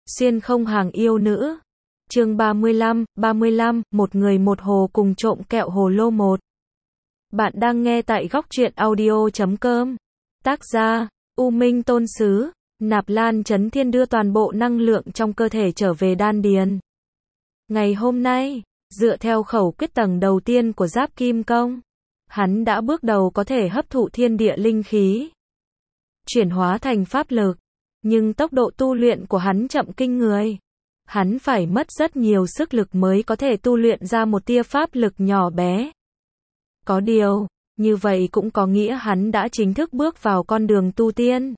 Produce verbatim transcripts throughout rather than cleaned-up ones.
Xuyên không hàng yêu nữ. Chương ba mươi lăm, ba mươi lăm, một người một hồ cùng trộm kẹo hồ lô một. Bạn đang nghe tại góc truyện audio chấm com. Tác giả, U Minh Tôn Sứ. Nạp Lan Chấn Thiên đưa toàn bộ năng lượng trong cơ thể trở về đan điền. Ngày hôm nay, dựa theo khẩu quyết tầng đầu tiên của Giáp Kim Công, hắn đã bước đầu có thể hấp thụ thiên địa linh khí, chuyển hóa thành pháp lực. Nhưng tốc độ tu luyện của hắn chậm kinh người. Hắn phải mất rất nhiều sức lực mới có thể tu luyện ra một tia pháp lực nhỏ bé. Có điều, như vậy cũng có nghĩa hắn đã chính thức bước vào con đường tu tiên,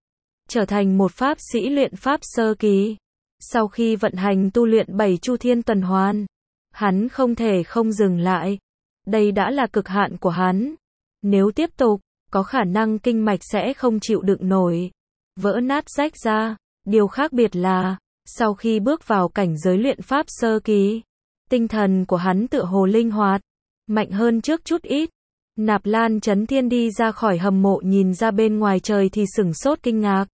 trở thành một pháp sĩ luyện pháp sơ kỳ. Sau khi vận hành tu luyện bảy chu thiên tuần hoàn, hắn không thể không dừng lại. Đây đã là cực hạn của hắn. Nếu tiếp tục, có khả năng kinh mạch sẽ không chịu đựng nổi, vỡ nát rách ra. Điều khác biệt là, sau khi bước vào cảnh giới luyện pháp sơ kỳ, tinh thần của hắn tựa hồ linh hoạt, mạnh hơn trước chút ít. Nạp Lan Chấn Thiên đi ra khỏi hầm mộ nhìn ra bên ngoài trời thì sửng sốt kinh ngạc.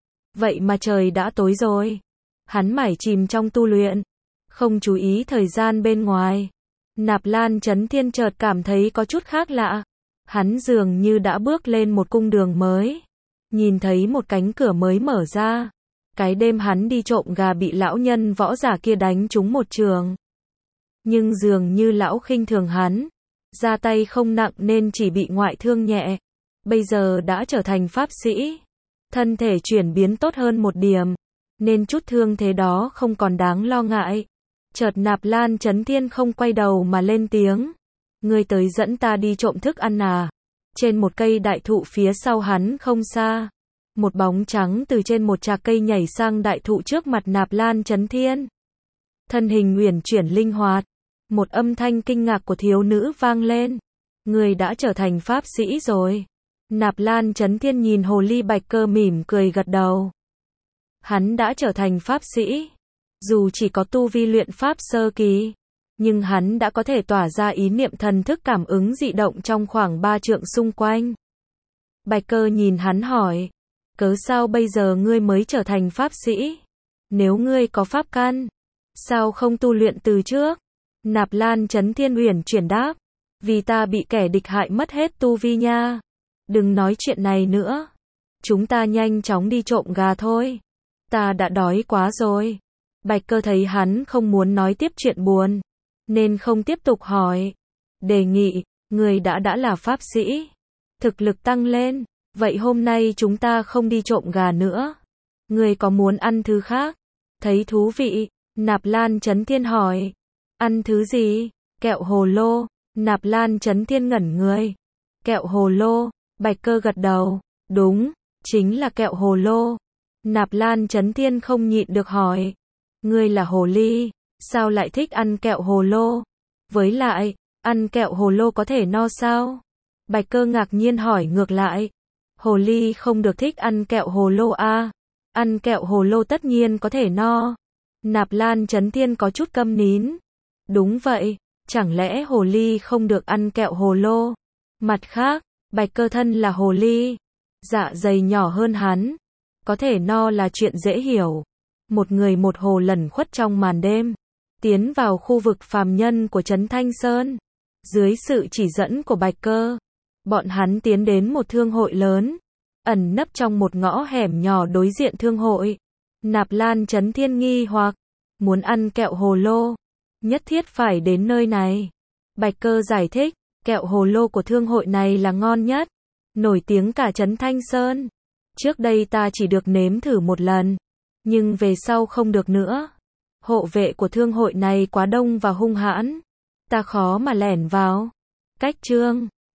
Vậy mà trời đã tối rồi. Hắn mải chìm trong tu luyện, không chú ý thời gian bên ngoài. Nạp Lan Chấn Thiên chợt cảm thấy có chút khác lạ. Hắn dường như đã bước lên một cung đường mới. Nhìn thấy một cánh cửa mới mở ra. Cái đêm hắn đi trộm gà bị lão nhân võ giả kia đánh trúng một trường. Nhưng dường như lão khinh thường hắn, ra tay không nặng nên chỉ bị ngoại thương nhẹ. Bây giờ đã trở thành pháp sĩ, thân thể chuyển biến tốt hơn một điểm, nên chút thương thế đó không còn đáng lo ngại. Chợt Nạp Lan Chấn Thiên không quay đầu mà lên tiếng. Ngươi tới dẫn ta đi trộm thức ăn à? Trên một cây đại thụ phía sau hắn không xa, một bóng trắng từ trên một trạc cây nhảy sang đại thụ trước mặt Nạp Lan Chấn Thiên. Thân hình uyển chuyển linh hoạt, một âm thanh kinh ngạc của thiếu nữ vang lên. Người đã trở thành pháp sĩ rồi. Nạp Lan Chấn Thiên nhìn hồ ly Bạch Cơ mỉm cười gật đầu. Hắn đã trở thành pháp sĩ. Dù chỉ có tu vi luyện pháp sơ kỳ, nhưng hắn đã có thể tỏa ra ý niệm thần thức cảm ứng dị động trong khoảng ba trượng xung quanh. Bạch Cơ nhìn hắn hỏi, cớ sao bây giờ ngươi mới trở thành pháp sĩ? Nếu ngươi có pháp căn, sao không tu luyện từ trước? Nạp Lan Chấn Thiên uyển chuyển đáp, vì ta bị kẻ địch hại mất hết tu vi nha. Đừng nói chuyện này nữa. Chúng ta nhanh chóng đi trộm gà thôi. Ta đã đói quá rồi. Bạch Cơ thấy hắn không muốn nói tiếp chuyện buồn, nên không tiếp tục hỏi. Đề nghị, người đã đã là pháp sĩ, thực lực tăng lên, vậy hôm nay chúng ta không đi trộm gà nữa. Người có muốn ăn thứ khác? Thấy thú vị, Nạp Lan Chấn Thiên hỏi. Ăn thứ gì? Kẹo hồ lô. Nạp Lan Chấn Thiên ngẩn người. Kẹo hồ lô. Bạch Cơ gật đầu. Đúng, chính là kẹo hồ lô. Nạp Lan Chấn Thiên không nhịn được hỏi. Ngươi là hồ ly, sao lại thích ăn kẹo hồ lô? Với lại, ăn kẹo hồ lô có thể no sao? Bạch Cơ ngạc nhiên hỏi ngược lại. Hồ ly không được thích ăn kẹo hồ lô à? Ăn kẹo hồ lô tất nhiên có thể no. Nạp Lan Chấn Thiên có chút câm nín. Đúng vậy, chẳng lẽ hồ ly không được ăn kẹo hồ lô? Mặt khác, Bạch Cơ thân là hồ ly, dạ dày nhỏ hơn hắn, có thể no là chuyện dễ hiểu. Một người một hồ lẩn khuất trong màn đêm, tiến vào khu vực phàm nhân của Trấn Thanh Sơn. Dưới sự chỉ dẫn của Bạch Cơ, bọn hắn tiến đến một thương hội lớn, ẩn nấp trong một ngõ hẻm nhỏ đối diện thương hội. Nạp Lan Chấn Thiên nghi hoặc, muốn ăn kẹo hồ lô, nhất thiết phải đến nơi này. Bạch Cơ giải thích, kẹo hồ lô của thương hội này là ngon nhất, nổi tiếng cả Trấn Thanh Sơn. Trước đây ta chỉ được nếm thử một lần, nhưng về sau không được nữa. Hộ vệ của thương hội này quá đông và hung hãn, ta khó mà lẻn vào. Cách chương